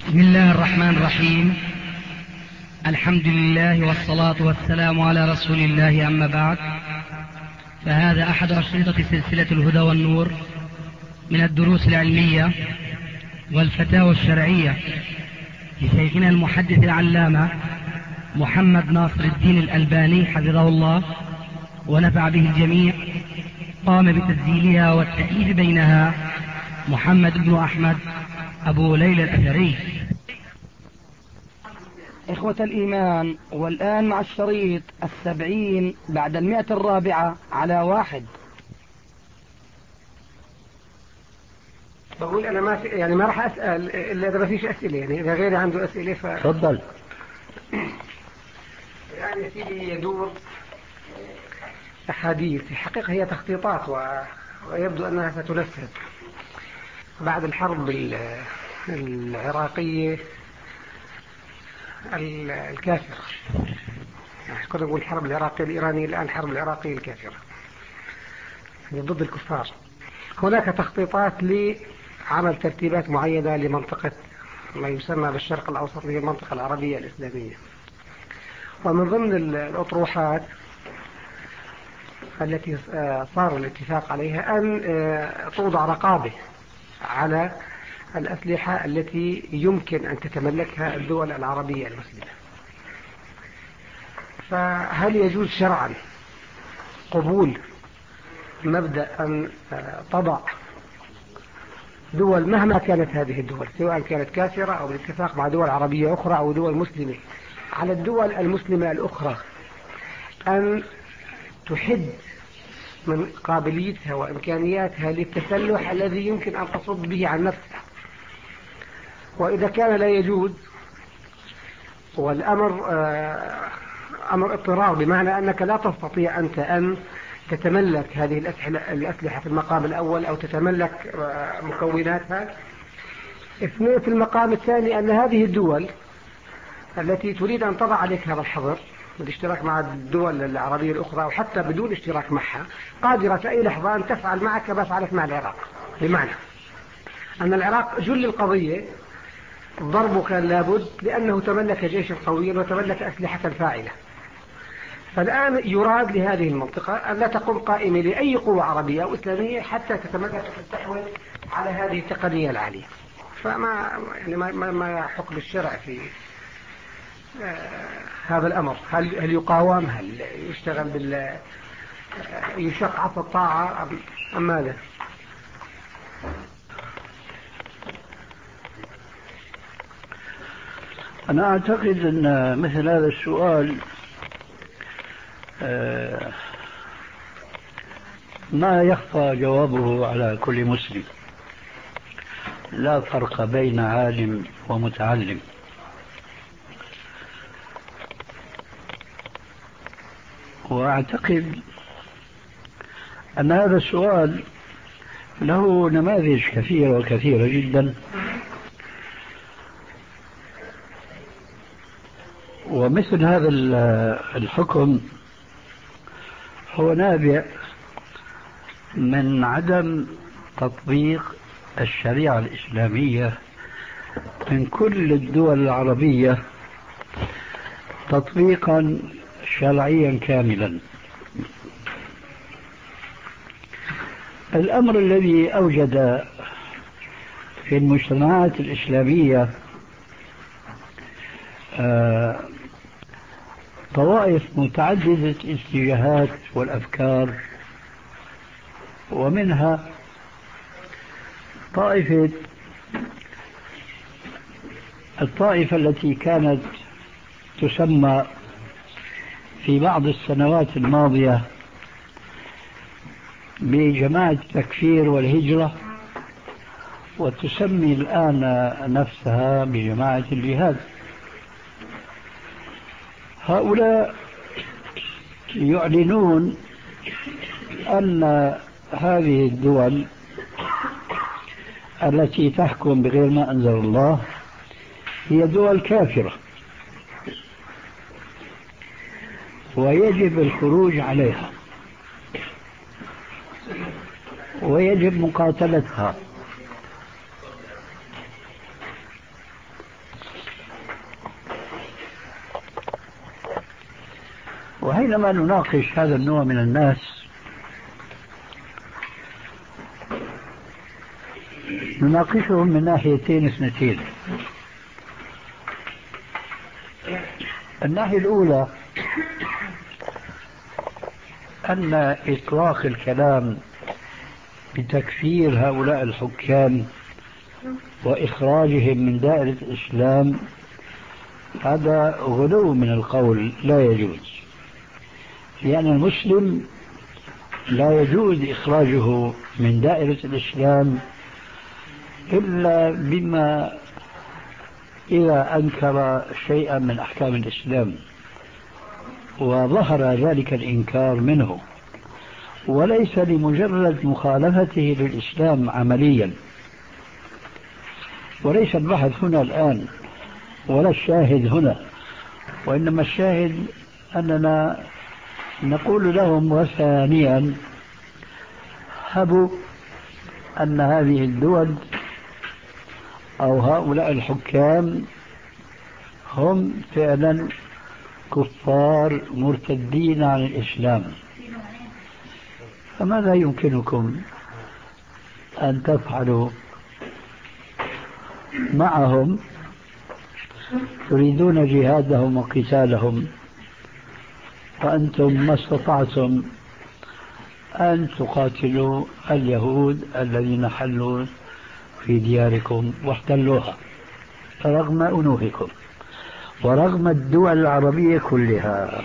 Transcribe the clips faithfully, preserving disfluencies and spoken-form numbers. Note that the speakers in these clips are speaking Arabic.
بسم الله الرحمن الرحيم. الحمد لله والصلاة والسلام على رسول الله، أما بعد، فهذا أحد أشرطة سلسلة الهدى والنور من الدروس العلمية والفتاوى الشرعية لشيخنا المحدث العلامة محمد ناصر الدين الألباني حفظه الله ونفع به الجميع. قام بتسجيلها والتأليف بينها محمد بن أحمد أبو ليلى الأثري. إخوة الإيمان، والآن مع الشريط السبعين بعد المئة الرابعة على واحد. بقول أنا ما في يعني ما راح أسأل إلا إذا ما فيش أسئلة، يعني إذا غيري عنده أسئلة ف تفضل. يعني يا سيدي يدور أحاديث، الحقيقة هي تخطيطات و... ويبدو أنها ستنفذ بعد الحرب العراقية الكافرة. كنا نقول الحرب العراقية الإيرانية، الآن الحرب العراقية الكافرة ضد الكفار. هناك تخطيطات لعمل ترتيبات معينة لمنطقة ما يسمى بالشرق الأوسط، هي المنطقة العربية الإسلامية. ومن ضمن الأطروحات التي صار الاتفاق عليها أن توضع رقابة على الأسلحة التي يمكن أن تتملكها الدول العربية المسلمة. فهل يجوز شرعا قبول مبدأ أن تضع دول مهما كانت هذه الدول، سواء كانت كافرة أو بالاتفاق مع دول عربية أخرى أو دول مسلمة، على الدول المسلمة الأخرى أن تحد من قابليتها وإمكانياتها للتسلح الذي يمكن أن تصد به عن نفسها؟ وإذا كان لا يجوز والأمر أمر اضطرار، بمعنى أنك لا تستطيع أنت أن تتملك هذه الأسلحة في المقام الأول أو تتملك مكوناتها. اثنين، في المقام الثاني أن هذه الدول التي تريد أن تضع عليك هذا الحظر بالاشتراك مع الدول العربية الأخرى أو حتى بدون اشتراك معها قادرة في أي لحظة أن تفعل معك كما فعلت مع العراق. بمعنى أن العراق جل القضية ضربه كان لابد لأنه تملك جيشا قويا وتملك أسلحة فاعلة. فالآن يراد لهذه المنطقة أن لا تقوم قائمة لأي قوة عربية أو إسلامية حتى تتملك وتستحوذ على هذه التقنية العالية. فما يعني ما, ما حكم الشرع في آه هذا الأمر؟ هل هل يقاوم؟ هل يشتغل بال يشق عصا الطاعة أم, أم ماذا؟ أنا أعتقد أن مثل هذا السؤال ما يخفى جوابه على كل مسلم، لا فرق بين عالم ومتعلم. وأعتقد أن هذا السؤال له نماذج كثيرة وكثيرة جدا، ومثل هذا الحكم هو نابع من عدم تطبيق الشريعة الإسلامية من كل الدول العربية تطبيقا شرعيا كاملا. الأمر الذي أوجد في المجتمعات الإسلامية آه طوائف متعددة الاتجاهات والأفكار، ومنها طائفة الطائفة التي كانت تسمى في بعض السنوات الماضية بجماعة التكفير والهجرة، وتسمي الآن نفسها بجماعة الجهاد. هؤلاء يعلنون أن هذه الدول التي تحكم بغير ما أنزل الله هي دول كافرة ويجب الخروج عليها ويجب مقاتلتها. وحينما نناقش هذا النوع من الناس نناقشهم من ناحيتين اثنتين. الناحية الأولى أن إطلاق الكلام بتكفير هؤلاء الحكام وإخراجهم من دائرة الإسلام هذا غلو من القول، لا يجوز، لأن المسلم لا يجوز إخراجه من دائرة الإسلام إلا بما إذا أنكر شيئا من أحكام الإسلام وظهر ذلك الإنكار منه، وليس لمجرد مخالفته للإسلام عمليا. وليس البحث هنا الآن ولا الشاهد هنا، وإنما الشاهد أننا نقول لهم وثانيا هبوا أن هذه الدول أو هؤلاء الحكام هم فعلا كفار مرتدين عن الإسلام، فماذا يمكنكم أن تفعلوا معهم؟ تريدون جهادهم وقتالهم وأنتم ما استطعتم أن تقاتلوا اليهود الذين حلوا في دياركم واحتلوها رغم أنوفكم ورغم الدول العربية كلها.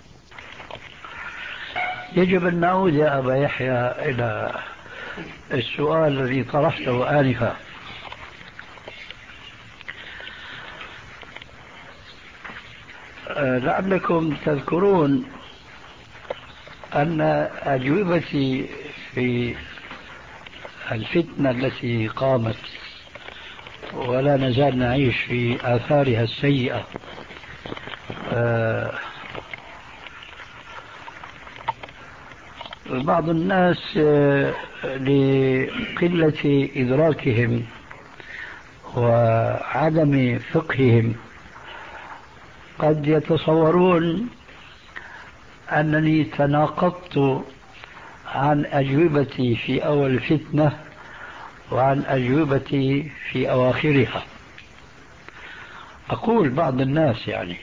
يجب أن نعود يا أبا يحيى إلى السؤال الذي طرحته آنفا. لعلكم تذكرون أن أجوبتي في الفتنة التي قامت ولا نزال نعيش في آثارها السيئة بعض الناس لقلة إدراكهم وعدم فقههم قد يتصورون أنني تناقضت عن أجوبتي في أول الفتنة وعن أجوبتي في أواخرها. أقول بعض الناس يعني،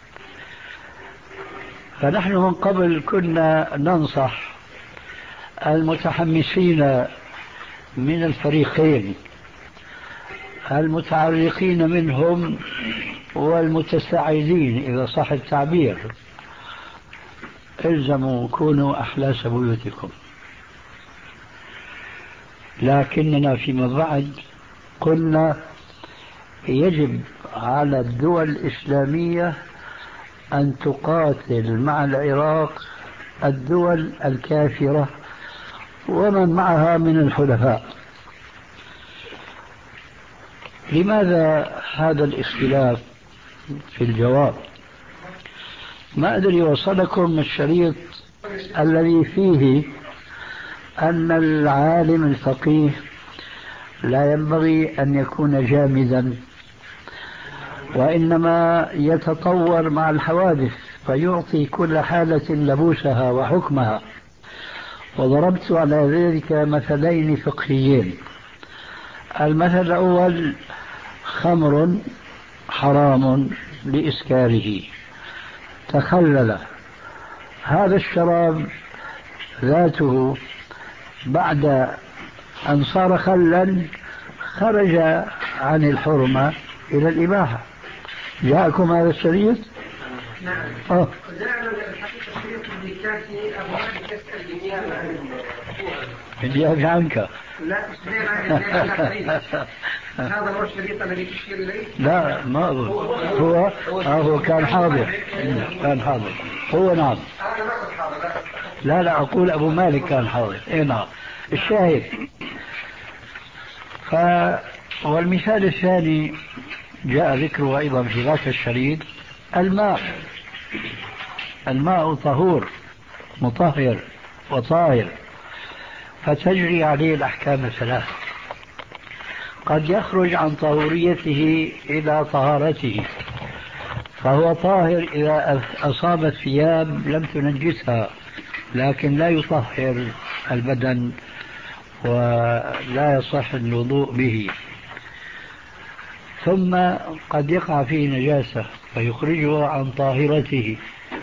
فنحن من قبل كنا ننصح المتحمسين من الفريقين، المتعرقين منهم والمتساعدين إذا صح التعبير، الزموا كونوا أحلاس بيوتكم. لكننا فيما بعد قلنا يجب على الدول الإسلامية أن تقاتل مع العراق الدول الكافرة ومن معها من الحلفاء. لماذا هذا الاختلاف في الجواب؟ ما أدري وصلكم الشريط الذي فيه أن العالم الفقيه لا ينبغي أن يكون جامدا، وإنما يتطور مع الحوادث فيعطي كل حالة لبوسها وحكمها. وضربت على ذلك مثلين فقهيين. المثل الأول خمر حرام لإسكاره، تخلل هذا الشراب ذاته بعد أن صار خلا خرج عن الحرمة إلى الإباحة. جاءكم هذا الشريط؟ نعم. أه. جاءنا الحقيقة الشريط اللي كان في أبو علي تسأل بالنيابة عنه. بالنيابة عنك؟ لا غير عن هذا هو الشريط الذي تشير إليه؟ لا ما أظن. هو آه هو كان حاضر. كان حاضر هو. نعم. أنا ما كنت حاضر. لا لا أقول أبو مالك كان حاضر. إيه نعم. الشاهد. ف والمثال الثاني جاء ذكره أيضا في ذاك الشريط، الماء. الماء طهور مطهر وطاهر، فتجري عليه الأحكام الثلاث. قد يخرج عن طهوريته إلى طهارته، فهو طاهر إذا أصابت ثياب لم تنجسها، لكن لا يطهر البدن ولا يصح الوضوء به. ثم قد يقع فيه نجاسة فيخرجه عن طاهرته.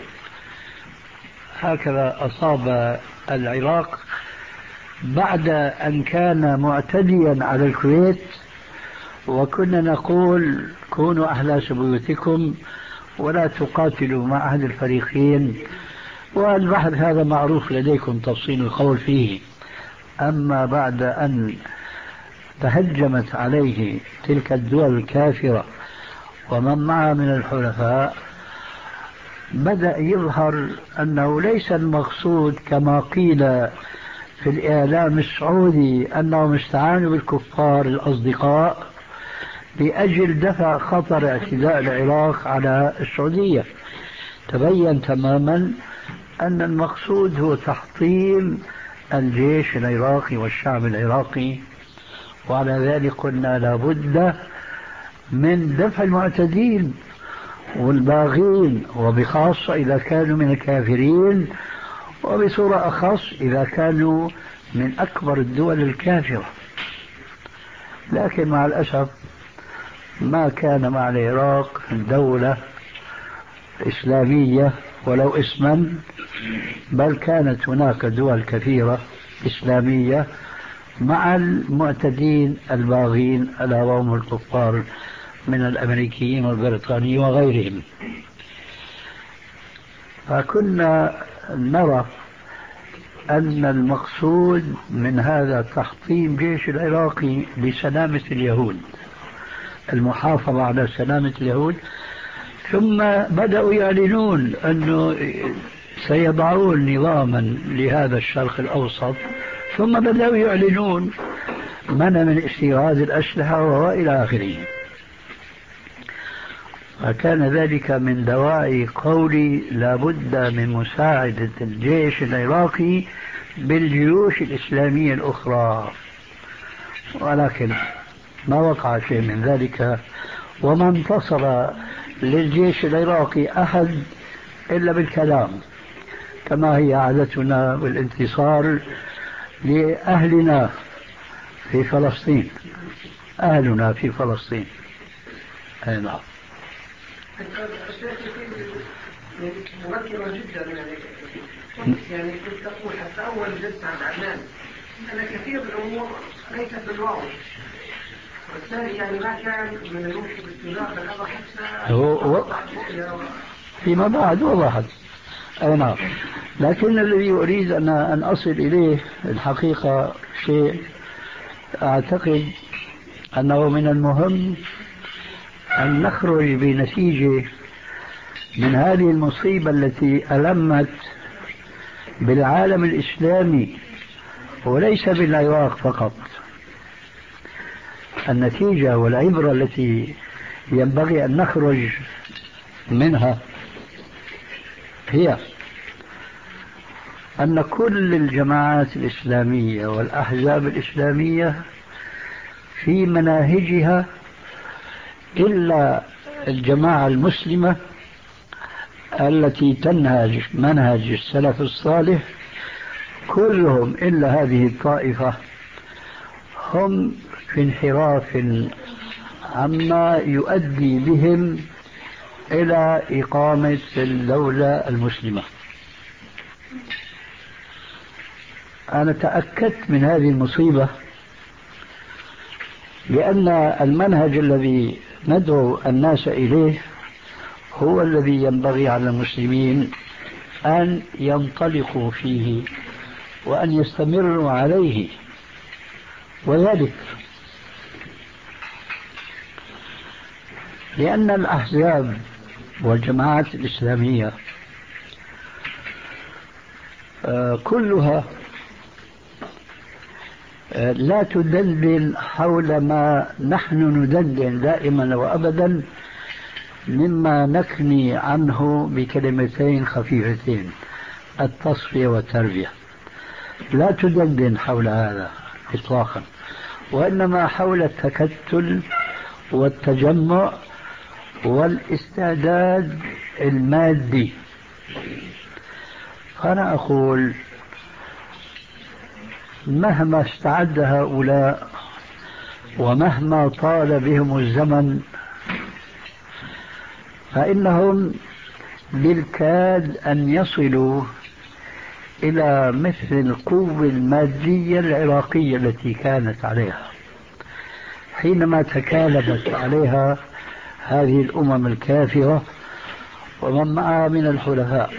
هكذا أصاب العراق بعد أن كان معتديا على الكويت، وكنا نقول كونوا أهل بيوتكم ولا تقاتلوا مع أهل الفريقين، والبحث هذا معروف لديكم تفصيل القول فيه. أما بعد أن تهجمت عليه تلك الدول الكافرة ومن معها من الحلفاء، بدأ يظهر أنه ليس المقصود كما قيل في الإعلام السعودي أنهم استعانوا بالكفار الأصدقاء لأجل دفع خطر اعتداء العراق على السعودية. تبين تماما أن المقصود هو تحطيم الجيش العراقي والشعب العراقي، وعلى ذلك قلنا لابد من دفع المعتدين والباغين، وبخاصة إذا كانوا من الكافرين، وبصورة أخص إذا كانوا من أكبر الدول الكافرة. لكن مع الأسف ما كان مع العراق دولة إسلامية ولو اسما، بل كانت هناك دول كثيرة إسلامية مع المعتدين الباغين ألا وهم الكفار من الأمريكيين والبريطانيين وغيرهم. فكنا نرى أن المقصود من هذا تحطيم جيش العراقي لسلامة اليهود، المحافظة على سلامة اليهود. ثم بدأوا يعلنون أنه سيضعون نظاما لهذا الشرق الأوسط، ثم بدأوا يعلنون منع من استيراد الأسلحة وإلى آخره. فكان ذلك من دواعي قولي لابد من مساعدة الجيش العراقي بالجيوش الإسلامية الأخرى، ولكن ما وقع شيء من ذلك، وما انتصر للجيش العراقي أحد إلا بالكلام، كما هي عادتنا بالانتصار لأهلنا في فلسطين، أهلنا في فلسطين. أي نعم. مبكرة جدا يعني يعني كنت تقول حتى أول جلسة عن عدنان أن كثير من الأمور ليست بالواضح، والثاني يعني ما كان من الممكن استدراك الأمر حتى هو فيما بعد وضحت. أي نعم. لكن الذي أريد أن أن أصل إليه الحقيقة شيء أعتقد أنه من المهم أن نخرج بنتيجة من هذه المصيبة التي ألمت بالعالم الإسلامي وليس بالعراق فقط. النتيجة والعبرة التي ينبغي أن نخرج منها هي أن كل الجماعات الإسلامية والأحزاب الإسلامية في مناهجها إلا الجماعة المسلمة التي تنهج منهج السلف الصالح، كلهم إلا هذه الطائفة هم في انحراف عما يؤدي بهم إلى إقامة الدولة المسلمة. أنا تأكدت من هذه المصيبة لأن المنهج الذي ندعو الناس إليه هو الذي ينبغي على المسلمين أن ينطلقوا فيه وأن يستمروا عليه، وذلك لأن الأحزاب والجماعات الإسلامية كلها لا تدندن حول ما نحن ندندن دائما وأبدا، مما نكني عنه بكلمتين خفيفتين: التصفية والتربية. لا تدندن حول هذا إطلاقا، وإنما حول التكتل والتجمع والاستعداد المادي. فأنا أقول مهما استعد هؤلاء ومهما طال بهم الزمن فإنهم بالكاد أن يصلوا إلى مثل القوة المادية العراقية التي كانت عليها حينما تكالبت عليها هذه الأمم الكافرة ومن معها من الحلفاء.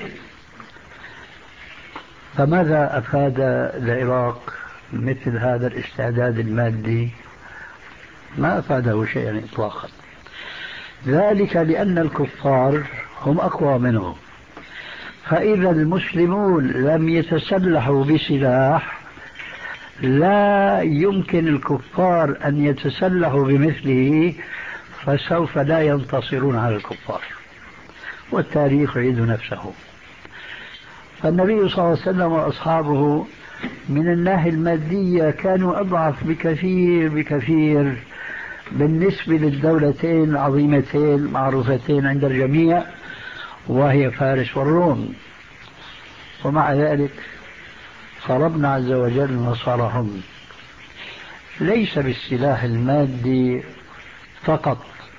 فماذا أفاد العراق مثل هذا الاستعداد المادي؟ ما أفاده شيئا إطلاقا، ذلك لأن الكفار هم أقوى منهم. فإذا المسلمون لم يتسلحوا بسلاح لا يمكن الكفار أن يتسلحوا بمثله، فسوف لا ينتصرون على الكفار، والتاريخ يعيد نفسه. فالنبي صلى الله عليه وسلم وأصحابه من الناحية المادية كانوا أضعف بكثير بكثير بالنسبة للدولتين العظيمتين معروفتين عند الجميع وهي فارس والروم. ومع ذلك فربنا عز وجل نصرهم ليس بالسلاح المادي فقط،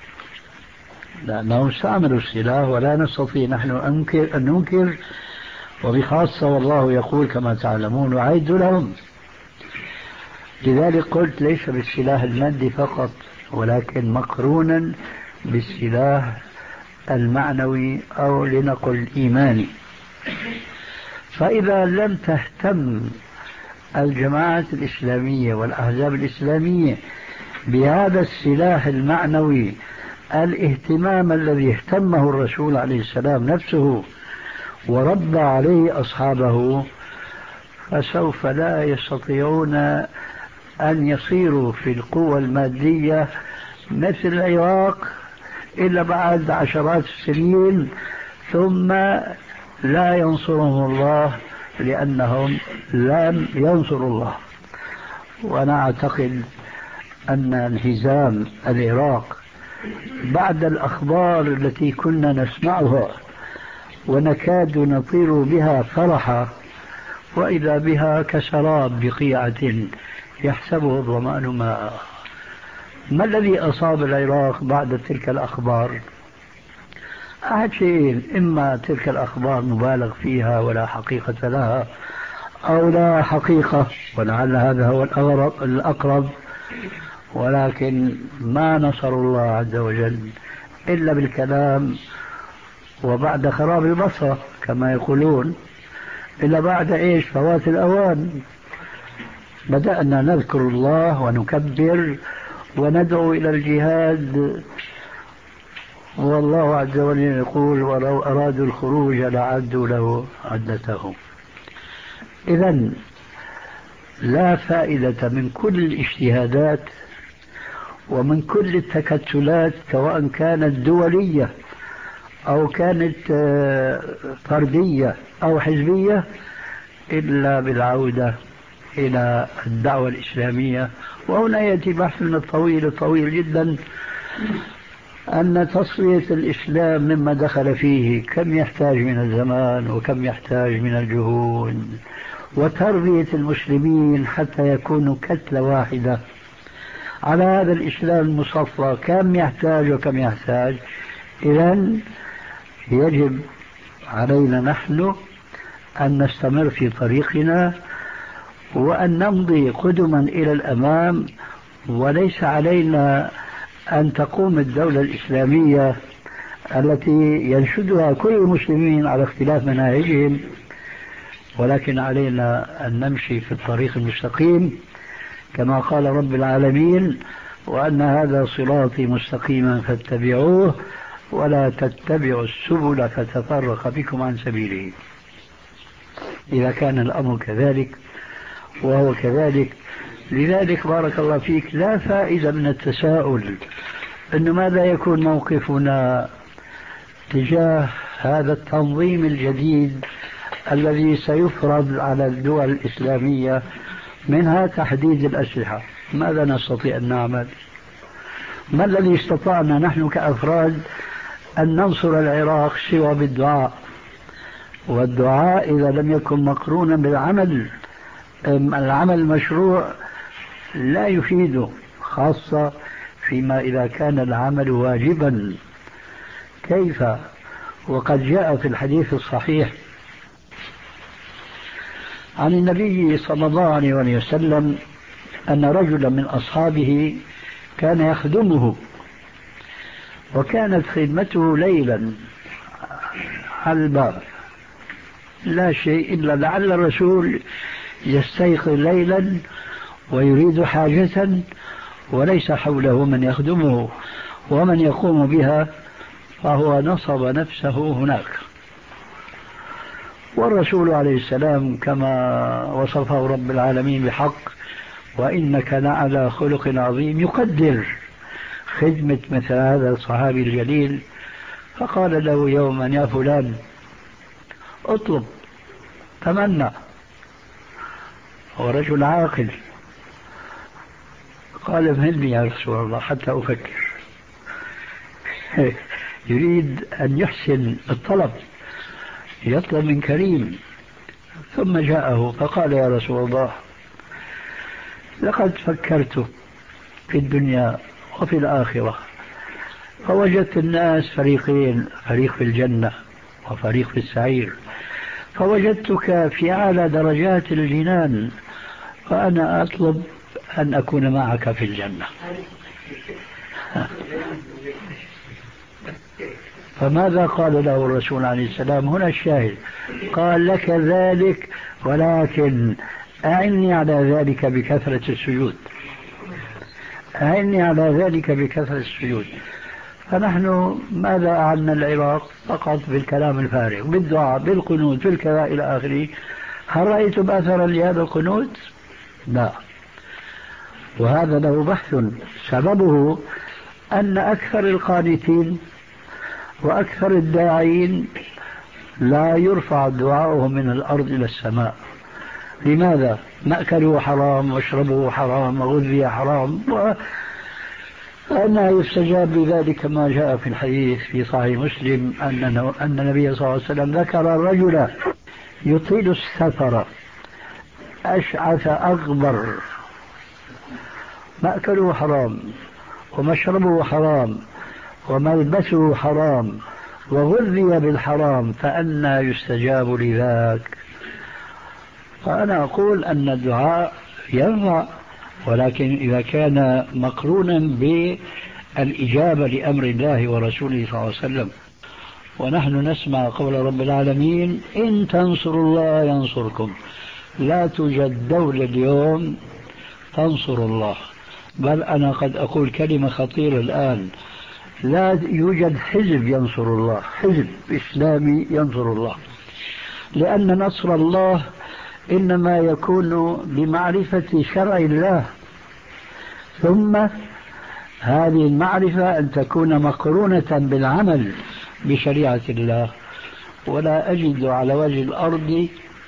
لأنهم استعملوا السلاح ولا نستطيع نحن أنكر أن ننكر، وبخاصة والله يقول كما تعلمون وأعد لهم. لذلك قلت ليس بالسلاح المادي فقط ولكن مقرونا بالسلاح المعنوي أو لنقل الإيماني. فإذا لم تهتم الجماعات الإسلامية والأحزاب الإسلامية بهذا السلاح المعنوي الاهتمام الذي اهتمه الرسول عليه السلام نفسه وربى عليه أصحابه، فسوف لا يستطيعون أن يصيروا في القوة المادية مثل العراق إلا بعد عشرات السنين، ثم لا ينصرهم الله لأنهم لم ينصروا الله. وأنا أعتقد أن انهزام العراق بعد الأخبار التي كنا نسمعها ونكاد نطير بها فرحا وإذا بها كسراب بقيعة يحسبه الظمآن ماء. ما الذي أصاب العراق بعد تلك الأخبار؟ أحد شيئين: إما تلك الأخبار مبالغ فيها ولا حقيقة لها، أو لا حقيقة ولعل هذا هو الأقرب، ولكن ما نصر الله عز وجل إلا بالكلام وبعد خراب البصرة كما يقولون، إلا بعد إيش؟ فوات الأوان. بدأنا نذكر الله ونكبر وندعو إلى الجهاد، والله عز وجل يقول: ولو أرادوا الخروج لعدوا له عدتهم. إذن لا فائدة من كل الاجتهادات ومن كل التكتلات سواء كانت دولية أو كانت فردية أو حزبية إلا بالعودة إلى الدعوة الإسلامية. وهنا يأتي بحثنا الطويل الطويل جدا أن تصفية الإسلام مما دخل فيه كم يحتاج من الزمان وكم يحتاج من الجهود، وتربية المسلمين حتى يكونوا كتلة واحدة على هذا الإسلام المصفى كم يحتاج وكم يحتاج. إذن يجب علينا نحن أن نستمر في طريقنا وأن نمضي قدما إلى الأمام، وليس علينا أن تقوم الدولة الإسلامية التي ينشدها كل المسلمين على اختلاف مناهجهم، ولكن علينا أن نمشي في الطريق المستقيم كما قال رب العالمين: وأن هذا صراطي مستقيما فاتبعوه ولا تتبعوا السبل فتفرق بكم عن سبيله. إذا كان الأمر كذلك وهو كذلك، لذلك بارك الله فيك لا فائدة من التساؤل أنه ماذا يكون موقفنا تجاه هذا التنظيم الجديد الذي سيفرض على الدول الإسلامية، منها تحديد الأسلحة. ماذا نستطيع أن نعمل؟ ما الذي استطعنا نحن كأفراد أن ننصر العراق سوى بالدعاء، والدعاء إذا لم يكن مقرونا بالعمل العمل المشروع لا يفيده، خاصة فيما إذا كان العمل واجبا. كيف وقد جاء في الحديث الصحيح عن النبي صلى الله عليه وسلم أن رجلا من أصحابه كان يخدمه، وكانت خدمته ليلا على الباب، لا شيء إلا لعل الرسول يستيقظ ليلا ويريد حاجة وليس حوله من يخدمه ومن يقوم بها، فهو نصب نفسه هناك. والرسول عليه السلام كما وصفه رب العالمين بحق وإنك لعلى خلق عظيم يقدر خدمة مثل هذا الصحابي الجليل، فقال له يوما يا فلان اطلب تمنى. هو رجل عاقل، قال مهلني يا رسول الله حتى أفكر. يريد أن يحسن الطلب، يطلب من كريم. ثم جاءه فقال يا رسول الله لقد فكرت في الدنيا وفي الآخرة، فوجدت الناس فريقين، فريق في الجنة وفريق في السعير، فوجدتك في أعلى درجات الجنان، فأنا أطلب أن أكون معك في الجنة. فماذا قال له الرسول عليه السلام؟ هنا الشاهد، قال لك ذلك ولكن أعني على ذلك بكثرة السجود، أعني على ذلك بكثرة السجود. فنحن ماذا أعلنا العراق؟ فقط بالكلام الفارغ، بالدعاء، بالقنوت، بالكذا إلى آخره. هل رأيتم أثرا لهذا القنوت؟ لا. وهذا له بحث، سببه أن أكثر القانتين وأكثر الداعين لا يرفع دعاؤهم من الأرض إلى السماء. لماذا؟ مأكله حرام واشربه حرام وغذي حرام، وأنه يستجاب بذلك ما جاء في الحديث في صحيح مسلم أن أن النبي صلى الله عليه وسلم ذكر رجلا يطيل السفر أشعث أغبر، مأكله حرام ومشربه حرام وملبسه حرام وغذي بالحرام، فأنى يستجاب لذاك؟ فأنا أقول أن الدعاء ينفع، ولكن إذا كان مقرونا بالإجابة لأمر الله ورسوله صلى الله عليه وسلم. ونحن نسمع قول رب العالمين إن تنصروا الله ينصركم. لا توجد دولة اليوم تنصر الله، بل أنا قد أقول كلمة خطيرة الآن، لا يوجد حزب ينصر الله، حزب إسلامي ينصر الله، لأن نصر الله إنما يكون بمعرفة شرع الله، ثم هذه المعرفة أن تكون مقرونة بالعمل بشريعة الله. ولا أجد على وجه الأرض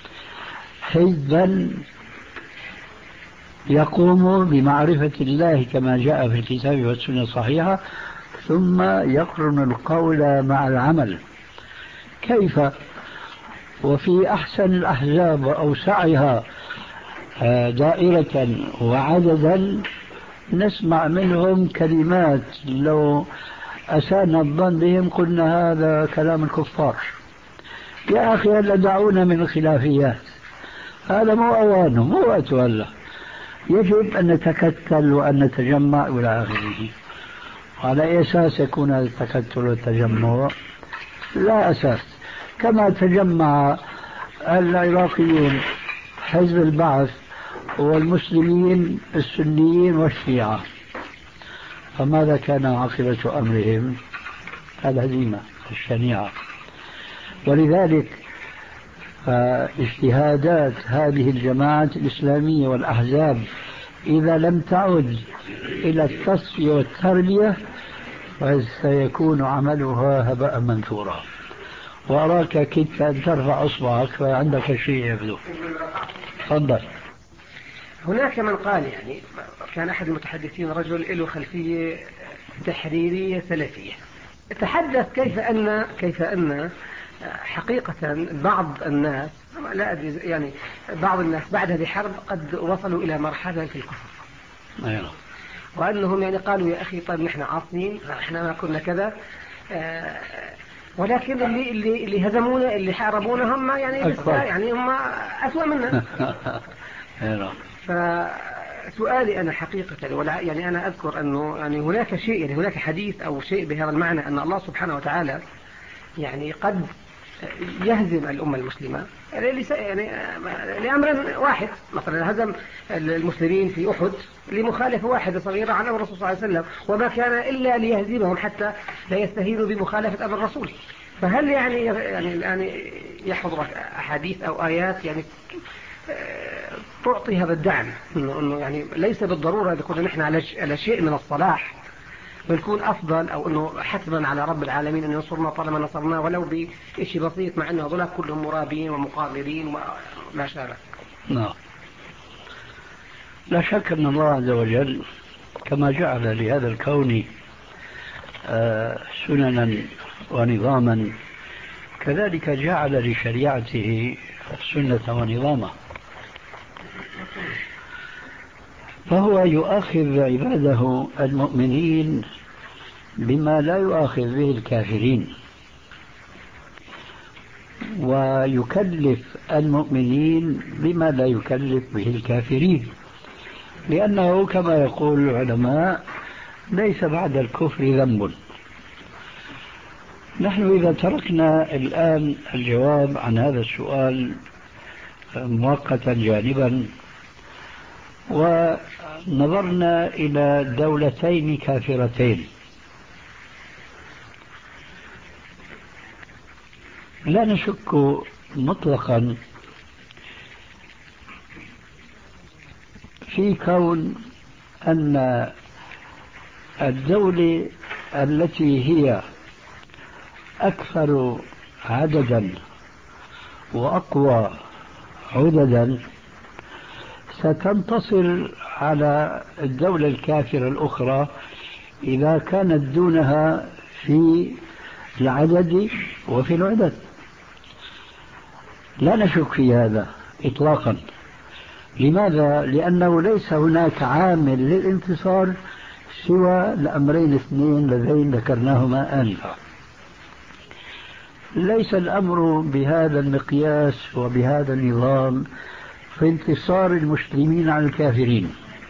حزبا يقوم بمعرفة الله كما جاء في الكتاب والسنة الصحيحة ثم يقرن القول مع العمل. كيف؟ وفي أحسن الأحزاب وأوسعها دائرة وعددا نسمع منهم كلمات لو أسانا الظن بهم قلنا هذا كلام الكفار. يا أخي هلا دعونا من الخلافيات، هذا مو أوانه، مو وقته هلا. يجب أن نتكتل وأن نتجمع إلى آخره. على أي أساس يكون هذا التكتل والتجمع؟ لا أساس. كما تجمع العراقيون حزب البعث والمسلمين السنيين والشيعة، فماذا كان عاقبة أمرهم؟ الهزيمة الشنيعة. ولذلك اجتهادات هذه الجماعات الإسلامية والأحزاب إذا لم تعد إلى التصفية والتربية فسيكون عملها هباء منثورا. وأراك كدت أن ترفع أصبعك فعندك شيء يبدو. تفضل. هناك من قال يعني كان أحد المتحدثين رجل له خلفية تحريرية سلفية، تحدث كيف أن كيف أن حقيقة بعض الناس لا أدري يعني بعض الناس بعد هذه الحرب قد وصلوا إلى مرحلة في الكفر. أيوة. وأنهم يعني قالوا يا أخي طيب نحن عاصين احنا ما كنا كذا آه ولكن اللي اللي اللي هزمونا اللي حاربونا هم يعني يعني هم أسوأ منا. فسؤالي أنا حقيقة ولا يعني أنا أذكر أنه يعني هناك شيء يعني هناك حديث أو شيء بهذا المعنى أن الله سبحانه وتعالى يعني قد يهزم الأمة المسلمة يعني لأمر واحد. مثلا هزم المسلمين في أحد لمخالفة واحدة صغيرة عن أمر الرسول صلى الله عليه وسلم وما كان إلا ليهزمهم حتى لا يستهينوا بمخالفة أمر الرسول. فهل يعني يعني الآن يحضرك أحاديث أو آيات يعني تعطي هذا الدعم إنه إنه يعني ليس بالضرورة إذا كنا نحن على شيء من الصلاح بنكون أفضل أو أنه حتما على رب العالمين أن ينصرنا طالما نصرنا ولو بشيء بسيط مع أنه هذول كلهم مرابين ومقامرين وما شابه. نعم. لا شك أن الله عز وجل كما جعل لهذا الكون سننا ونظاما كذلك جعل لشريعته سنة ونظاما، فهو يؤاخذ عباده المؤمنين بما لا يؤاخذ به الكافرين، ويكلف المؤمنين بما لا يكلف به الكافرين، لأنه كما يقول العلماء ليس بعد الكفر ذنب. نحن إذا تركنا الآن الجواب عن هذا السؤال مؤقتا جانبا ونظرنا إلى دولتين كافرتين، لا نشك مطلقا في كون أن الدولة التي هي أكثر عددا وأقوى عددا ستنتصر على الدولة الكافرة الأخرى إذا كانت دونها في العدد وفي العدد، لا نشك في هذا إطلاقا. لماذا؟ لأنه ليس هناك عامل للانتصار سوى الأمرين اثنين اللذين ذكرناهما آنفا. ليس الأمر بهذا المقياس وبهذا النظام في انتصار المسلمين على الكافرين.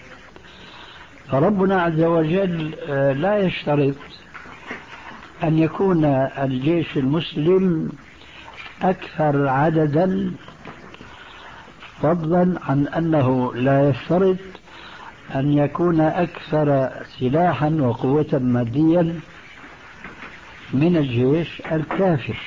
فربنا عز وجل لا يشترط أن يكون الجيش المسلم أكثر عددا، فضلا عن أنه لا يشترط أن يكون أكثر سلاحا وقوة ماديا من الجيش الكافر.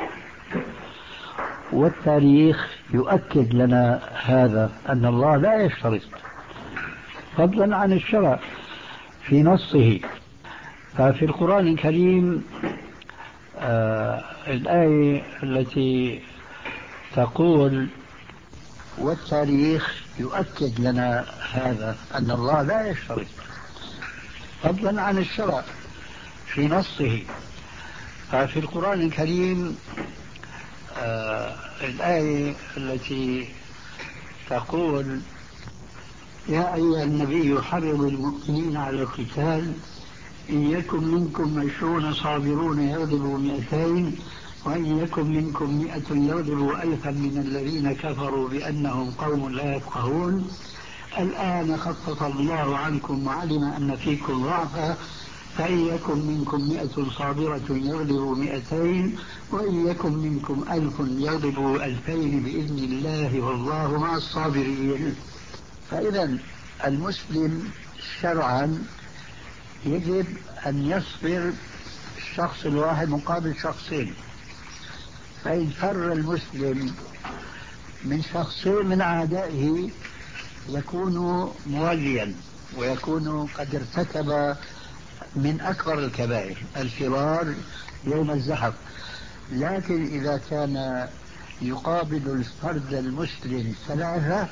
والتاريخ يؤكد لنا هذا، أن الله لا يشترط، فضلا عن الشرع في نصه. ففي القرآن الكريم آه الآية التي تقول والتاريخ يؤكد لنا هذا، أن الله لا يشترط، فضلا عن الشرع في نصه. ففي القرآن الكريم آه الآية التي تقول يا أيها النبي حرض المؤمنين على القتال إن يكن منكم عشرون صابرون يغلبوا مئتين وإن يكن منكم مئة يغلبوا ألفا من الذين كفروا بأنهم قوم لا يفقهون الآن خفف الله عنكم وعلم أن فيكم ضعفا فإن يكن منكم مئة صابرة يغلبوا مئتين وإن يكن منكم ألف يغلبوا ألفين بإذن الله والله مع الصابرين. فإذا المسلم شرعا يجب أن يصبر الشخص الواحد مقابل شخصين، فإن فر المسلم من شخصين من أعدائه يكون موليا ويكون قد ارتكب من أكبر الكبائر الفرار يوم الزحف. لكن إذا كان يقابل الفرد المسلم ثلاثة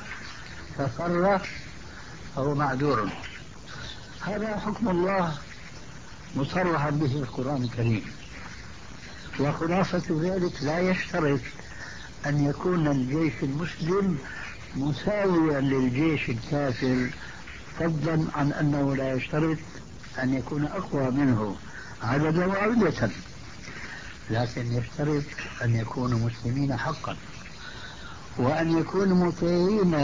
ففر فهو معذور. هذا حكم الله مصرحا به القرآن الكريم. وخلاصة ذلك لا يشترط أن يكون الجيش المسلم مساويا للجيش الكافر، فضلا عن أنه لا يشترط أن يكون أقوى منه عددا وعدة، لكن يشترط أن يكونوا مسلمين حقا، وأن يكونوا مطيعين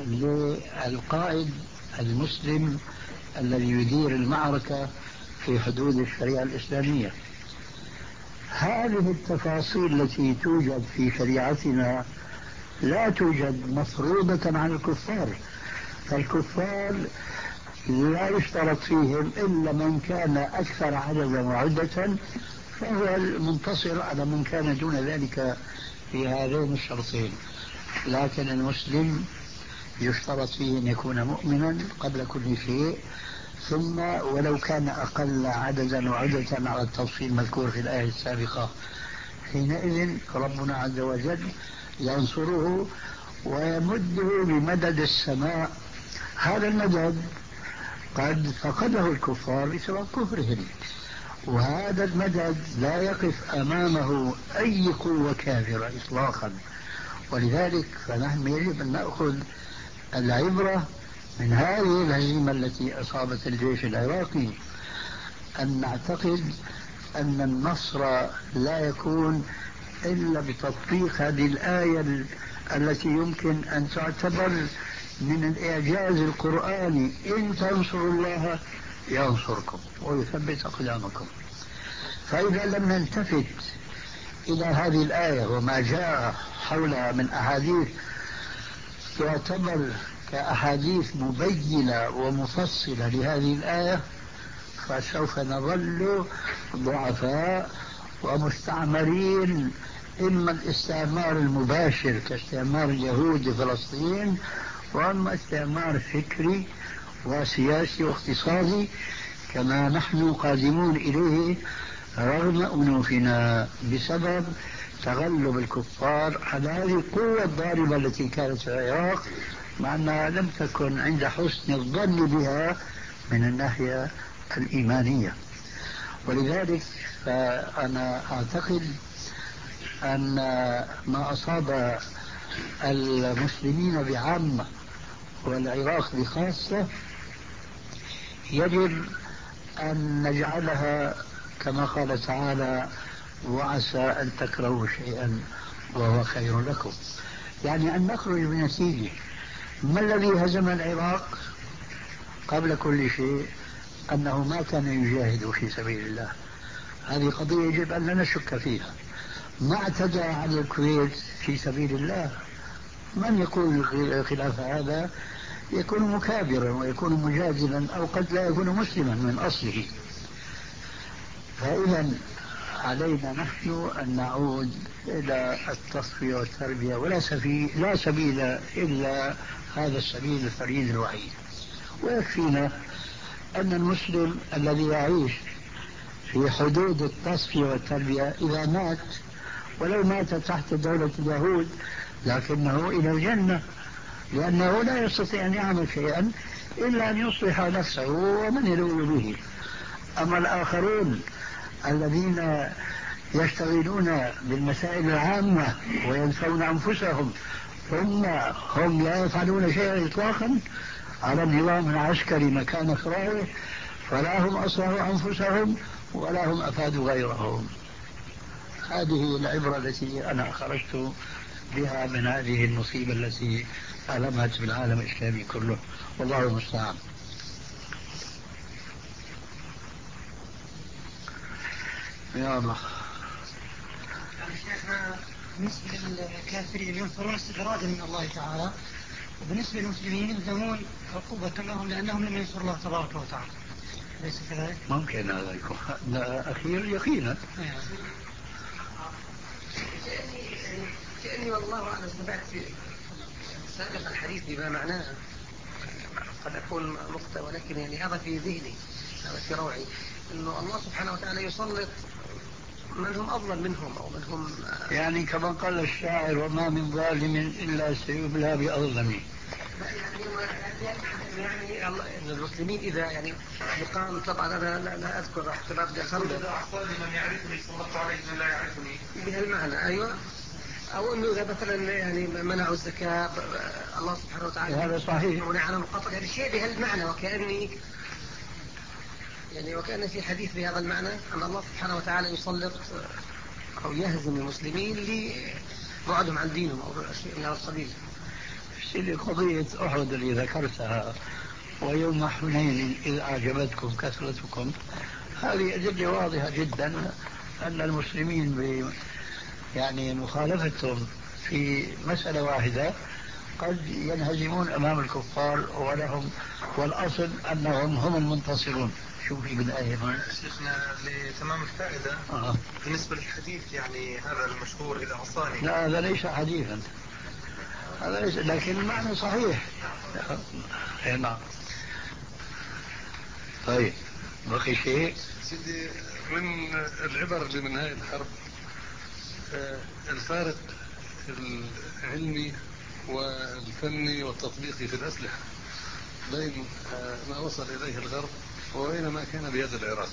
للقائد المسلم الذي يدير المعركة في حدود الشريعة الإسلامية. هذه التفاصيل التي توجد في شريعتنا لا توجد مفروضة على الكفار، فالكفار لا يشترط فيهم إلا من كان أكثر عددا وعدة، فهو المنتصر على من كان دون ذلك في هذين الشرطين. لكن المسلم يشترط فيه أن يكون مؤمنا قبل كل شيء، ثم ولو كان أقل عددا وعدة على التفصيل المذكور في الآية السابقة، حينئذ ربنا عز وجل ينصره ويمده بمدد السماء. هذا المدد قد فقده الكفار بسبب كفرهم، وهذا المدد لا يقف أمامه أي قوة كافرة إطلاقا. ولذلك فنحن يجب أن نأخذ العبرة من هذه الهزيمة التي أصابت الجيش العراقي، أن نعتقد أن النصر لا يكون إلا بتطبيق هذه الآية التي يمكن أن تعتبر من الإعجاز القرآني: إن تنصروا الله ينصركم ويثبت أقدامكم. فإذا لم نلتفت إلى هذه الآية وما جاء حولها من أحاديث تعتبر كأحاديث مبينة ومفصلة لهذه الآية، فسوف نظل ضعفاء ومستعمرين، إما الاستعمار المباشر كاستعمار اليهود لفلسطين، وأما استعمار فكري وسياسي واقتصادي كما نحن قادمون إليه رغم أنوفنا بسبب تغلب الكفار على هذه القوة الضاربة التي كانت في العراق، مع أنها لم تكن عند حسن الظن بها من الناحية الإيمانية. ولذلك فأنا أعتقد أن ما أصاب المسلمين بعامة والعراق بخاصة يجب أن نجعلها كما قال تعالى: وعسى أن تكرهوا شيئا وهو خير لكم. يعني أن نخرج بنتيجة. ما الذي هزم العراق قبل كل شيء؟ أنه ما كان يجاهد في سبيل الله. هذه قضية يجب أن لا نشك فيها. ما اعتدى على الكويت في سبيل الله. من يقول خلاف هذا يكون مكابرا ويكون مجادلا، أو قد لا يكون مسلما من أصله. فإذا علينا نحن أن نعود إلى التصفية والتربية، ولا سبيل, لا سبيل إلا هذا السبيل الفريد الوحيد. ويكفينا أن المسلم الذي يعيش في حدود التصفية والتربية إذا مات، ولو مات تحت دولة اليهود، لكنه إلى الجنة، لأنه لا يستطيع أن يعمل شيئا إلا أن يصلح نفسه ومن يلوذ به. أما الآخرون الذين يشتغلون بالمسائل العامة وينسون أنفسهم ثم هم لا يفعلون شيئا إطلاقا على النظام العسكري مكان إخراجه، فلا هم أصلحوا أنفسهم ولا هم أفادوا غيرهم. هذه العبرة التي أنا خرجت بها من هذه المصيبة التي ألمت بالعالم الإسلامي كله، والله المستعان. يا الله. شيخنا، بالنسبة للكافرين ينصرون استدراجا من الله تعالى، وبالنسبة للمسلمين يلزمون عقوبة لهم لأنهم لم ينصروا الله تبارك وتعالى، أليس كذلك؟ ممكن هذا يكون أخير يقينا. كأني والله أعلم سمعت سابق الحديث بما معناه، قد أكون مخطئ، ولكن يعني هذا في ذهني، هذا في روعي، إنه الله سبحانه وتعالى يسلط من هم أفضل منهم أو من هم، يعني كما قال الشاعر: وما من ظالم إلا سيبلى بأظلمه. يعني يعني المسلمين إذا يعني يقام طبعا أنا لا, لا أذكر احتمال بدي أخربه من يعرفني صلى عليه لا يعرفني بهالمعنى. أيوة. أو أنه إذا مثلا يعني منعوا الزكاة الله سبحانه وتعالى هذا صحيح منع عن القطع يعني شيء بهالمعنى وكأني يعني وكأن في حديث بهذا المعنى أن الله سبحانه وتعالى يسلط أو يهزم المسلمين لبعدهم عن دينهم أو شيء من هذا القبيل. سيدي قضية أحد اللي ذكرتها ويوم حنين إذ أعجبتكم كثرتكم هذه أدلة واضحة جدا أن المسلمين ب يعني مخالفتهم في مسألة واحدة قد ينهزمون أمام الكفار ولهم والأصل أنهم هم المنتصرون. شو في بالآية هنا؟ شيخنا لتمام الفائدة آه. بالنسبة للحديث يعني هذا المشهور إذا عصاني لا هذا ليس حديثا هذا ليس لكن المعنى صحيح. نعم. طيب بقي شيء سيدي من العبر اللي من هاي الحرب الفارق العلمي والفني والتطبيقي في الأسلحة بين ما وصل إليه الغرب وبين ما كان بيد العراق.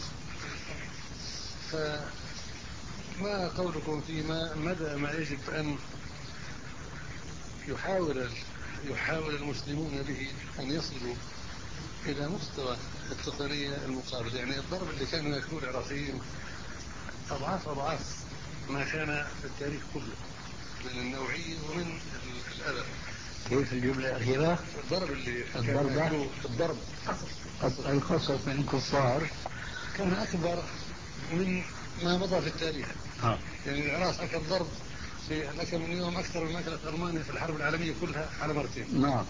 فما قولكم فيما مدى ما يجب أن يحاول يحاول المسلمون به أن يصلوا إلى مستوى التقنية المقابل؟ يعني الضرب اللي كانوا يأكلوه العراقيين أضعاف أضعاف ما كان في التاريخ كله من النوعية ومن الأذى. كيف الجملة الأخيرة؟ الضرب اللي الضرب الضرب القصص من الكفار كان أكبر من ما مضى في التاريخ. ها. يعني العراق أكل ضرب في الأكل من يوم أكثر من أكلت ألمانيا في الحرب العالمية كلها على مرتين. نعم.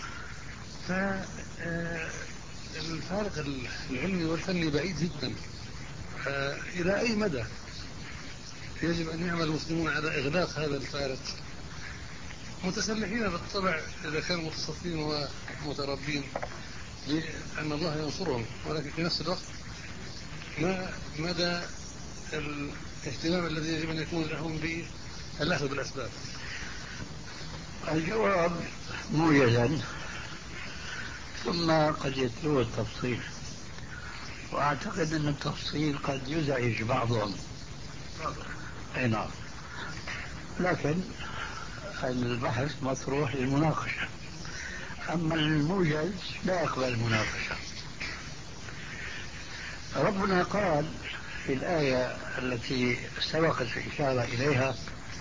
فالفارق العلمي والفني بعيد جدا. إلى أي مدى يجب أن يعمل المسلمون على إغلاق هذا الفارق متسلحين بالطبع إذا كانوا متصفين ومتربين بأن الله ينصرهم، ولكن في نفس الوقت ما مدى الاهتمام الذي يجب أن يكون لهم بالأخذ بالأسباب؟ الجواب موجزا ثم قد يتلوه التفصيل، وأعتقد أن التفصيل قد يزعج بعضهم. أي نعم. لكن البحث مطروح للمناقشة، أما الموجز لا يقبل المناقشة. ربنا قال في الآية التي سبقت الإشارة إليها: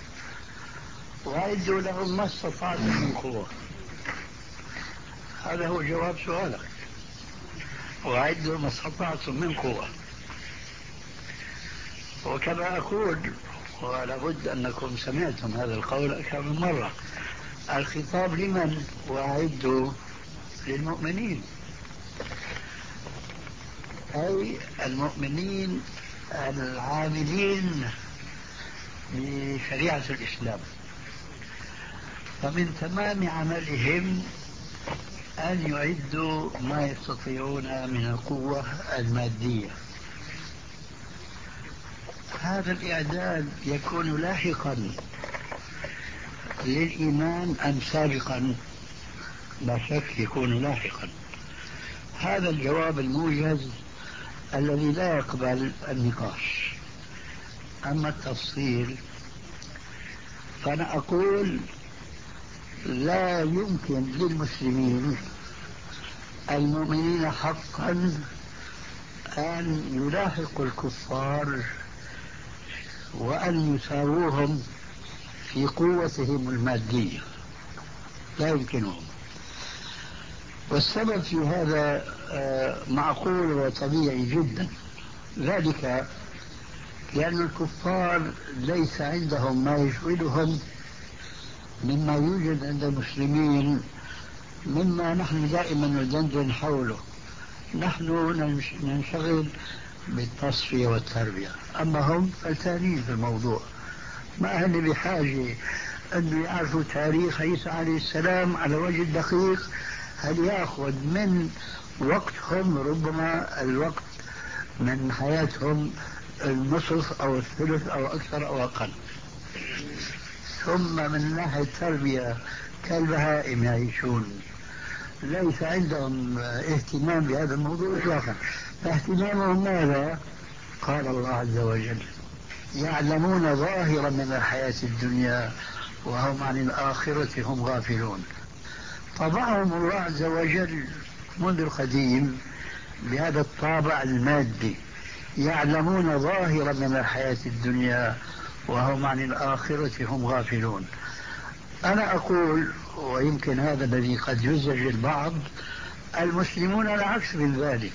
وأعدوا لهم ما استطعتم من قوة. هذا هو جواب سؤالك، وأعدوا ما استطعتم من قوة. وكما أقول ولابد أنكم سمعتم هذا القول أكثر من مرة، الخطاب لمن؟ وأعدوا للمؤمنين، أي المؤمنين العاملين بشريعة الإسلام. فمن تمام عملهم أن يعدوا ما يستطيعون من القوة المادية. هذا الإعداد يكون لاحقا للإيمان أم سابقا؟ لا شك يكون لاحقا. هذا الجواب الموجز الذي لا يقبل النقاش. أما التفصيل فأنا أقول لا يمكن للمسلمين المؤمنين حقا أن يلاحقوا الكفار وأن يساووهم في قوتهم المادية، لا يمكنهم. والسبب في هذا معقول وطبيعي جدا، ذلك لأن الكفار ليس عندهم ما يشغلهم مما يوجد عند المسلمين، مما نحن دائما ندندن حوله. نحن ننشغل بالتصفية والتربية، أما هم فلتانين في الموضوع، ما هن بحاجة أن يعرفوا تاريخ عيسى عليه السلام على وجه الدقيق. هل يأخذ من وقتهم ربما الوقت من حياتهم النصف أو الثلث أو أكثر أو أقل. ثم من ناحية التربية كالبهائم يعيشون، ليس عندهم اهتمام بهذا الموضوع إطلاقا. فاهتمامهم ماذا؟ قال الله عز وجل يعلمون ظاهرا من الحياة الدنيا وهم عن الآخرة هم غافلون. طبعهم الله عز وجل منذ القديم بهذا الطابع المادي، يعلمون ظاهرا من الحياة الدنيا وهم عن الآخرة هم غافلون. أنا أقول، ويمكن هذا الذي قد يزعج البعض، المسلمون العكس من ذلك.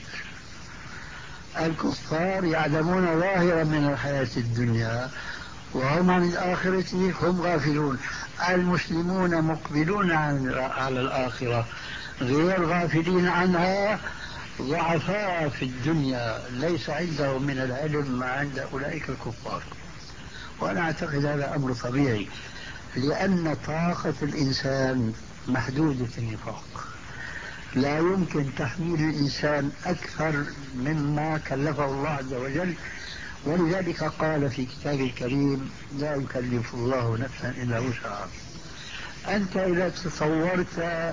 الكفار يعلمون ظاهرا من الحياة الدنيا وهم عن الآخرة هم غافلون. المسلمون مقبلون على الآخرة غير غافلين عنها، ضعفاء في الدنيا ليس عندهم من العلم ما عند أولئك الكفار. وأنا أعتقد هذا أمر طبيعي، لأن طاقة الإنسان محدودة النفاق، لا يمكن تحميل الإنسان أكثر مما كلفه الله عز وجل. ولذلك قال في كتابه الكريم لا يكلف الله نفسا إلا وسعها. أنت إذا تصورت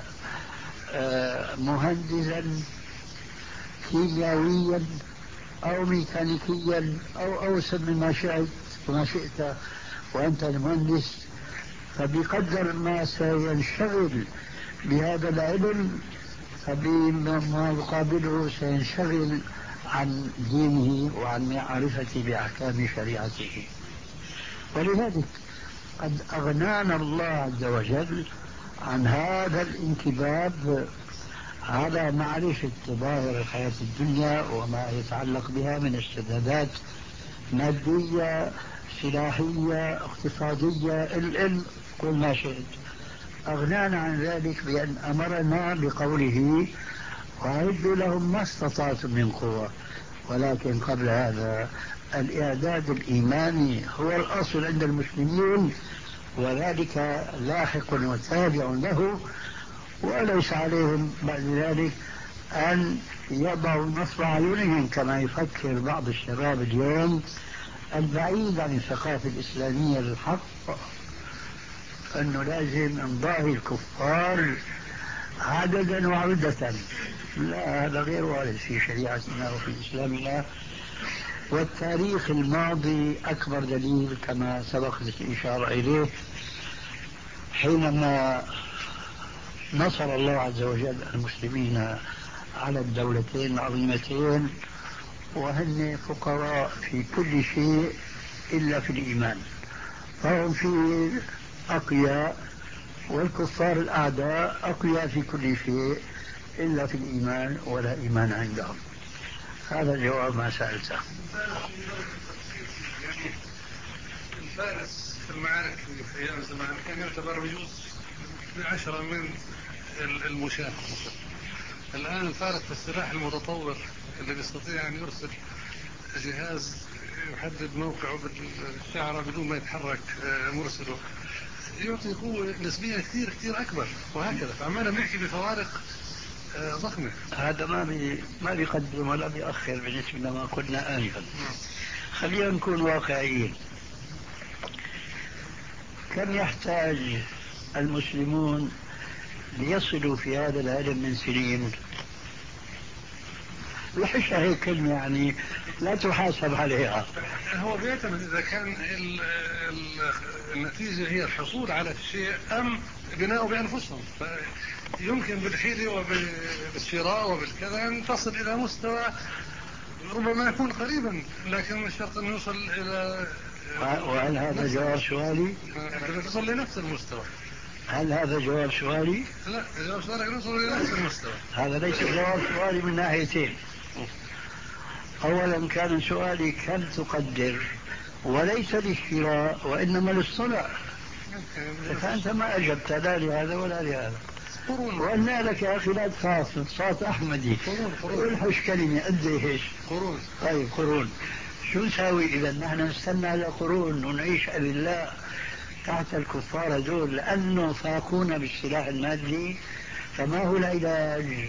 مهندسا كيميائيا أو ميكانيكيا أو أوسع مما شئت وما شئت وأنت المهندس، فبقدر ما سينشغل بهذا العلم فبما يقابله سينشغل عن دينه وعن معرفة بأحكام شريعته. ولذلك قد أغنانا الله عز وجل عن هذا الانكباب على معرفة ظاهر الحياة الدنيا وما يتعلق بها من استعدادات مادية سلاحية اقتصادية العلم كل ما شئت. أغنانا عن ذلك بأن أمرنا بقوله وأعدوا لهم ما استطعتم من قوة. ولكن قبل هذا الإعداد الإيماني هو الأصل عند المسلمين، وذلك لاحق وتابع له، وليس عليهم بعد ذلك أن يضعوا نصب أعينهم كما يفكر بعض الشباب اليوم البعيد عن الثقافة الإسلامية للحق، أنه لازم نضاهي الكفار عددا وعدة. لا، هذا غير وارد في شريعتنا وفي إسلامنا. والتاريخ الماضي أكبر دليل كما سبق الإشارة إليه، حينما نصر الله عز وجل المسلمين على الدولتين العظيمتين وهن فقراء في كل شيء إلا في الإيمان، فهم في أقياء، والكفار الأعداء أقياء في كل شيء إلا في الإيمان، ولا إيمان عندهم. هذا الجواب ما سألته. الفارس في المعارك في أيام زمان كان يعتبر بجوز بعشرة من المشاة. الآن الفارس في السلاح المتطور اللي يستطيع أن يرسل جهاز يحدد موقعه بالشعرة بدون ما يتحرك مرسله يعطي قوة نسبية كثير كثير أكبر، وهكذا. فعمالنا بنحكي بفوارق ضخمة. هذا ما بي ما بيقدم ولا بيأخر بالنسبة لما قلنا آنفا. خلينا نكون واقعيين. كم يحتاج المسلمون ليصلوا في هذا العلم من سنين؟ وحشة هيك كلمة يعني لا تحاسب عليها. هو بيعتمد إذا كان ال ال النتيجة هي الحصول على الشيء أم بناء بأنفسهم. فيمكن بالحيلة وبالشراء وبالكذا أن تصل إلى مستوى ربما يكون قريبا، لكن مش شرط أن يوصل إلى. وهل هذا جواب سؤالي؟ تصل لنفس المستوى. هل هذا جواب سؤالي؟ لا، جواب سؤالك نوصل إلى نفس المستوى. هذا ليس جواب سؤالي من ناحيتين. أولا كان سؤالي كم تقدر، وليس للشراء وإنما للصنع، فأنت ما أجبت لا لهذا ولا لهذا. وقلنا لك يا أخي لا تخاف، صوت أحمدي الحش كلمة قد إيش قرون. طيب قرون شو نساوي إذا نحن نستنى على قرون ونعيش بالله تحت الكفار دول لأنه فاقونا بالسلاح المادي؟ فما هو العلاج؟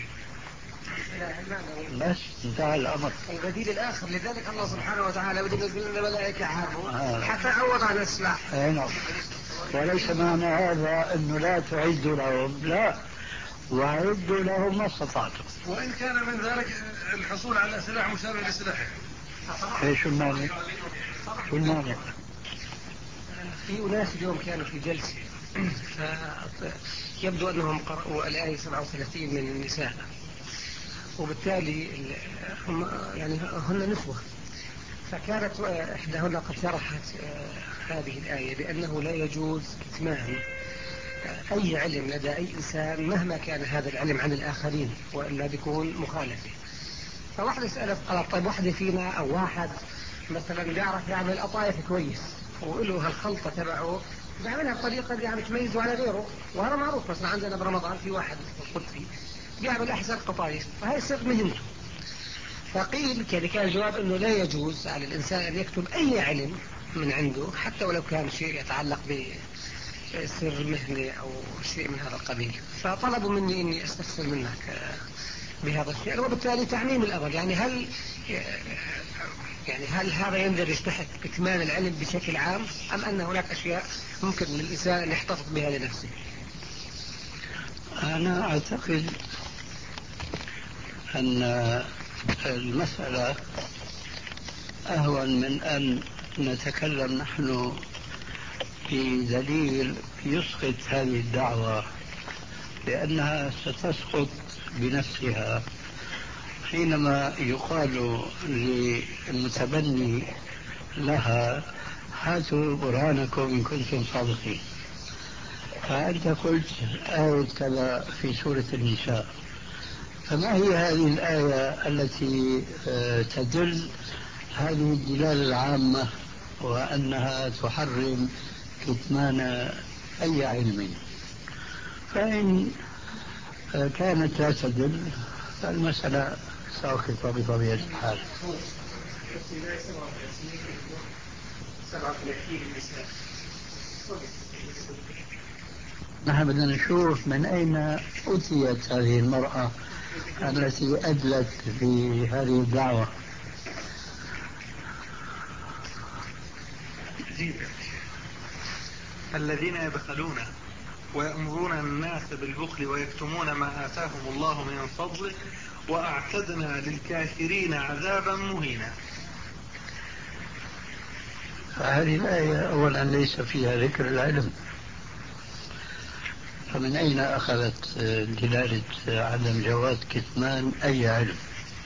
بس انتهى الأمر. البديل الآخر. لذلك الله سبحانه وتعالى بدل يقول الملائكة عارفوا حتى عوض عن السلاح. نعم. وليس معنى هذا أنه لا تعد لهم، لا، وأعدوا لهم ما استطعتم. وإن كان من ذلك الحصول على سلاح مشابه لسلاحه. ايش المانع؟ شو المانع؟ في أناس اليوم كانوا في جلسة فيبدو أنهم قرأوا الآية سبعة وثلاثين من النساء، وبالتالي هم يعني هن نسوة، فكانت إحداهن قد شرحت هذه الآية بأنه لا يجوز كتمان أي علم لدى أي إنسان مهما كان هذا العلم عن الآخرين، وإلا بيكون مخالفة. فواحدة سألت قالت طيب واحدة فينا أو واحد مثلا بيعرف يعمل قطايف كويس وله هالخلطة تبعه بيعملها بطريقة يعني تميزه على غيره، وهذا معروف مثلا عندنا برمضان في واحد قدسي بيعمل أحسن قطايف فهي سر مهنته. فقيل كان كان الجواب أنه لا يجوز على الإنسان أن يكتب أي علم من عنده حتى ولو كان شيء يتعلق بسر مهنة أو شيء من هذا القبيل. فطلبوا مني أني أستفسر منك بهذا الشيء، وبالتالي تعميم الأمر. يعني هل يعني هل هذا يندرج تحت كتمان العلم بشكل عام، أم أن هناك أشياء ممكن للإنسان أن يحتفظ بها لنفسه؟ أنا أعتقد أن المسألة أهون من أن نتكلم نحن بدليل يسقط هذه الدعوة، لأنها ستسقط بنفسها حينما يقال للمتبني لها هاتوا برهانكم إن كنتم صادقين. فأنت قلت آية كذا في سورة النساء، فما هي هذه الآية التي تدل هذه الدلالة العامة وأنها تحرم كتمان أي علم؟ فإن كانت لا تدل فالمسألة ساقطة بطبيعة الحال. نحن بدنا نشوف من أين أتيت هذه المرأة التي أدلت بهذه الدعوة. الذين يبخلون ويأمرون الناس بالبخل ويكتمون ما آتاهم الله من فضله وأعتدنا للكافرين عذابا مهينا. هذه الآية أولا ليس فيها ذكر العلم، فمن أين أخذت دلالة عدم جواز كتمان أي علم؟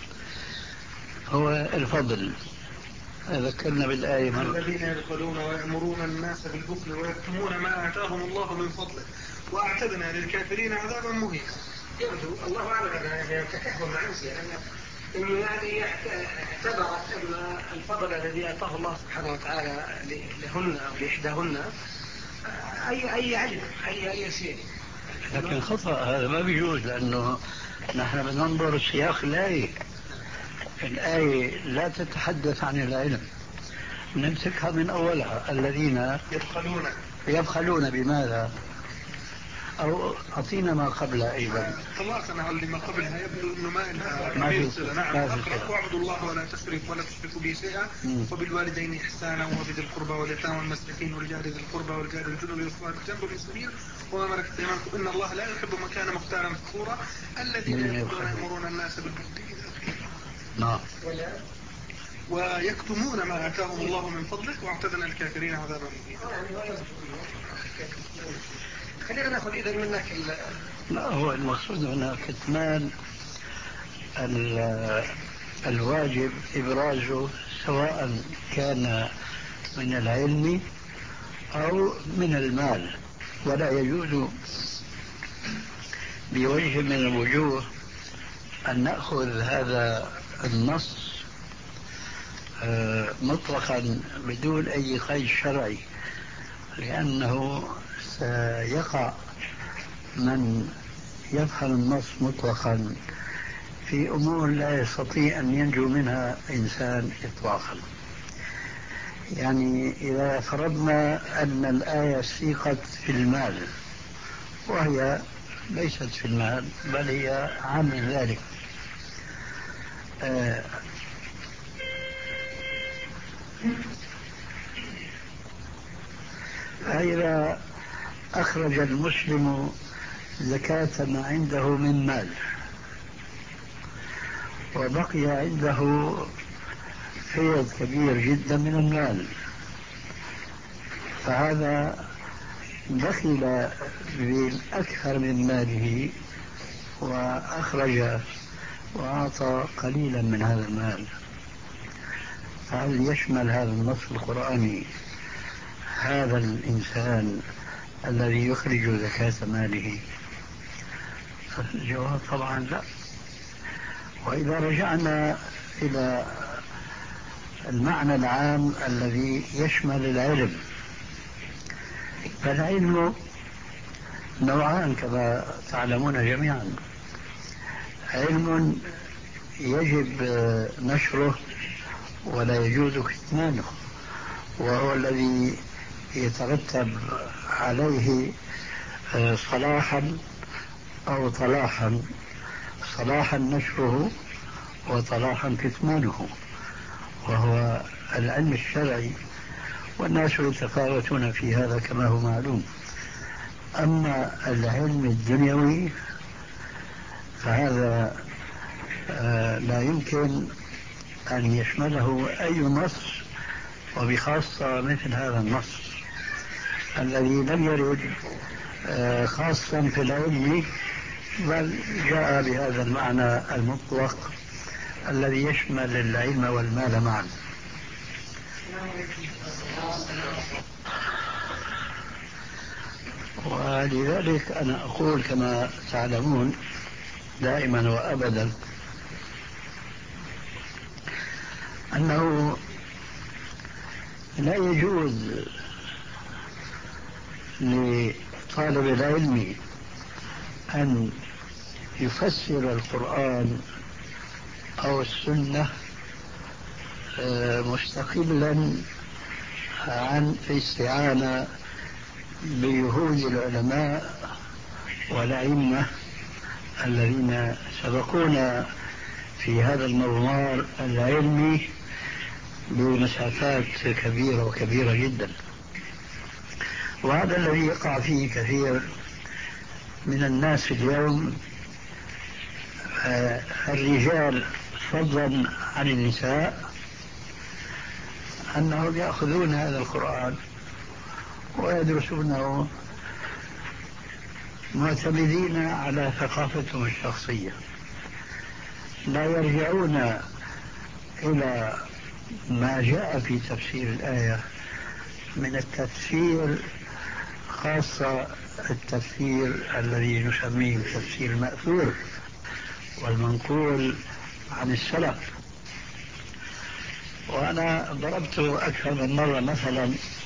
هو الفضل. ذكرنا بالآية الذين يبخلون ويأمرون الناس بالبخل ويكتمون ما آتاهم الله من فضله وأعتدنا للكافرين عذابا مهينا. يبدو الله أعلم أن يتكهن عن شيء إنه يعني اعتبرت أن الفضل الذي أعطاه الله سبحانه وتعالى لهن أو لإحداهن أي أي علم أي أي شيء. لكن خطأ، هذا ما بيجوز، لأنه نحن بننظر سياق الآية. الآية لا تتحدث عن العلم، نمسكها من أولها. الذين يبخلون يبخلون بماذا؟ أو أعطينا ما قبلها أيضا. طلعنا على اللي ما قبلها يبدو أنه ما إلها ما في صلة. نعم أقرأ واعبدوا الله ولا تشركوا ولا تشركوا به شيئا وبالوالدين إحسانا وبذي القربى واليتامى والمساكين والجار ذي القربى والجار الجنب والصلاة الجنب بالسبيل وما ملكت أيمانكم إن الله لا يحب من كان مختالا فخورا. الذين يأمرون الناس بالبخل نعم ويكتمون ما آتاهم الله من فضله واعتدنا الكافرين عذابا مهينا. خلينا ناخذ إذا منك. لا، هو المقصود هنا كتمان الواجب إبرازه سواء كان من العلم أو من المال، ولا يجوز بوجه من الوجوه أن نأخذ هذا النص مطلقا بدون أي قيد شرعي، لأنه سيقع من يفهم النص مطلقا في أمور لا يستطيع أن ينجو منها إنسان إطلاقا. يعني إذا فرضنا أن الآية سيقت في المال وهي ليست في المال بل هي عن ذلك، آه فإذا أخرج المسلم زكاة ما عنده من مال وبقي عنده فيض كبير جدا من المال، فهذا دخل بالأكثر من ماله وأخرج وأعطى قليلا من هذا المال. هل يشمل هذا النص القرآني هذا الإنسان الذي يخرج زكاة ماله؟ الجواب طبعا لا. وإذا رجعنا إلى المعنى العام الذي يشمل العلم، فالعلم نوعان كما تعلمون جميعا: علم يجب نشره ولا يجوز كتمانه، وهو الذي يترتب عليه صلاحا أو طلاحا، صلاحا نشره وطلاحا كتمانه، وهو العلم الشرعي، والناس يتفاوتون في هذا كما هو معلوم. أما العلم الدنيوي فهذا لا يمكن أن يشمله أي نص، وبخاصة مثل هذا النص الذي لم يرد خاصا في العلم، بل جاء بهذا المعنى المطلق الذي يشمل العلم والمال معا. ولذلك أنا أقول كما تعلمون دائما وأبدا أنه لا يجوز لطالب العلم أن يفسر القرآن أو السنة مستقلا عن الاستعانة بجهود العلماء والأئمة الذين سبقونا في هذا المضمار العلمي بمسافات كبيرة وكبيرة جدا. وهذا الذي يقع فيه كثير من الناس اليوم، الرجال فضلا عن النساء، أنهم يأخذون هذا القرآن ويدرسونه معتمدين على ثقافتهم الشخصية، لا يرجعون إلى ما جاء في تفسير الآية من التفسير، خاصة التفسير الذي نسميه التفسير المأثور والمنقول عن السلف. وأنا ضربت أكثر من مرة مثلا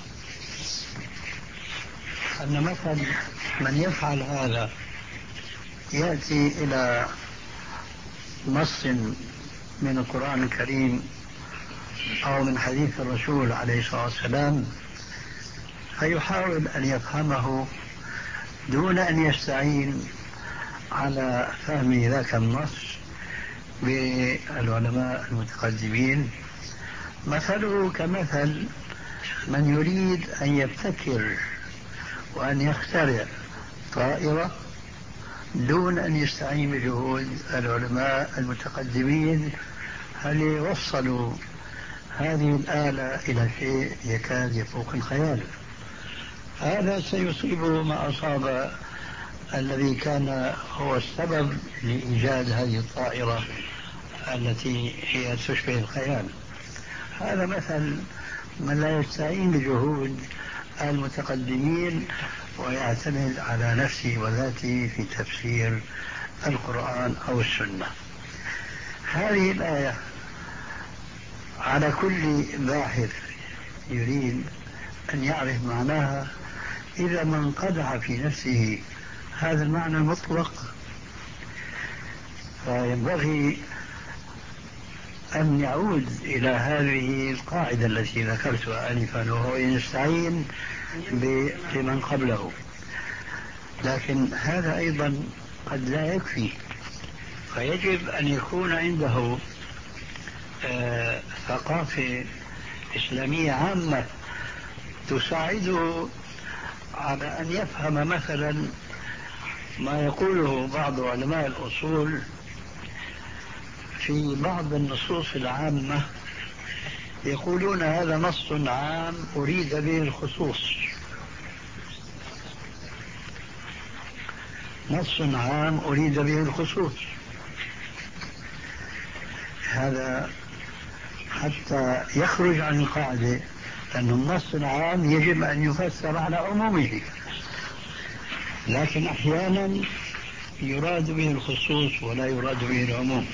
أن مثلا من يفعل هذا يأتي إلى نص من القرآن الكريم أو من حديث الرسول عليه الصلاة والسلام فيحاول أن يفهمه دون أن يستعين على فهم ذاك النص بالعلماء المتقدمين. مثله كمثل من يريد أن يبتكر وأن يخترع طائرة دون أن يستعين بجهود العلماء المتقدمين هل يوصلوا هذه الآلة إلى شيء يكاد يفوق الخيال. هذا سيصيبه ما أصاب الذي كان هو السبب لإيجاد هذه الطائرة التي هي تشبه الخيال. هذا مثل من لا يستعين بجهود المتقدمين ويعتمد على نفسه وذاته في تفسير القرآن أو السنة. هذه الآية على كل باحث يريد أن يعرف معناها إذا ما انقدح في نفسه هذا المعنى المطلق فينبغي أن يعود إلى هذه القاعدة التي ذكرتها آنفا، وهو يستعين بمن قبله. لكن هذا أيضا قد لا يكفي، فيجب أن يكون عنده آه ثقافة إسلامية عامة تساعده على أن يفهم مثلا ما يقوله بعض علماء الأصول في بعض النصوص العامة، يقولون هذا نص عام أريد به الخصوص، نص عام أريد به الخصوص. هذا حتى يخرج عن القاعدة أن النص العام يجب أن يفسر على عمومه، لكن أحيانا يراد به الخصوص ولا يراد به العموم.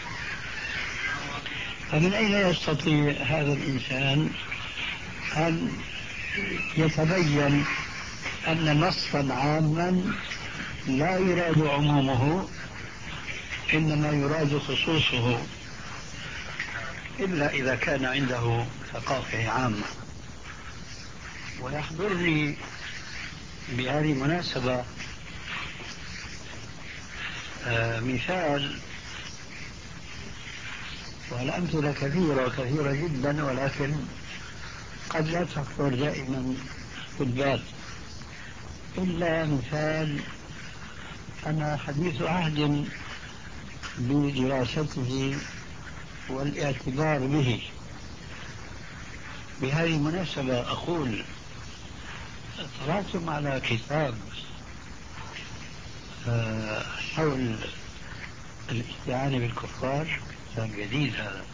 فمن أين يستطيع هذا الإنسان أن يتبين أن نصا عاما لا يراد عمومه إنما يراد خصوصه، إلا إذا كان عنده ثقافة عامة. ويحضرني بهذه المناسبة آه مثال، والأمثلة كثيرة وكثيرة جدا، ولكن قد لا تخطر دائما في البال، إلا مثال أنا حديث عهد بدراسته والاعتبار به. بهذه المناسبة أقول اطلعتم على كتاب حول الاستعانة بالكفار، كتاب جديد هذا.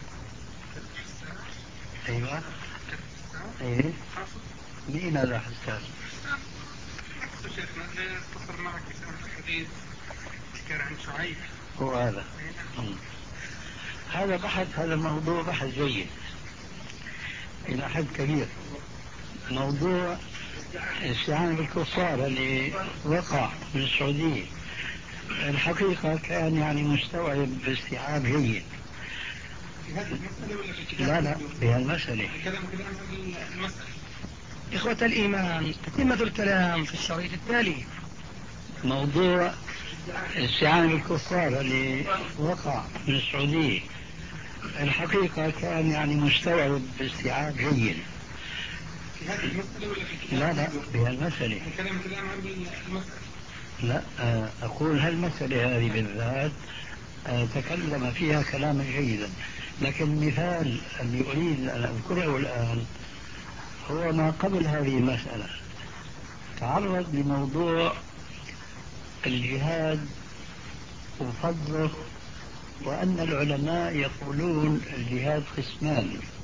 أيوة ايه مين هذا حسان؟ شيخنا اتصل معك بسنة الحديث كان عن شعيب هو هذا. مم. هذا بحث، هذا الموضوع بحث جيد إلى حد كبير. موضوع الاستعانة بالكفار اللي وقع من السعودية الحقيقة كان يعني مستوعب باستيعاب جيد. لا لا بهالمسألة. إخوة الإيمان، تتمة الكلام في الشريط التالي. موضوع الاستعانة بالكفار اللي وقع من السعودية الحقيقة كان يعني مستوعب باستيعاب جيد. لا لا بهالمسألة. لا أقول هالمسألة هذه بالذات تكلم فيها كلاما جيدا، لكن المثال اللي أريد أن أذكره الآن هو ما قبل هذه المسألة. تعرض لموضوع الجهاد وفضله، وأن العلماء يقولون الجهاد قسمان: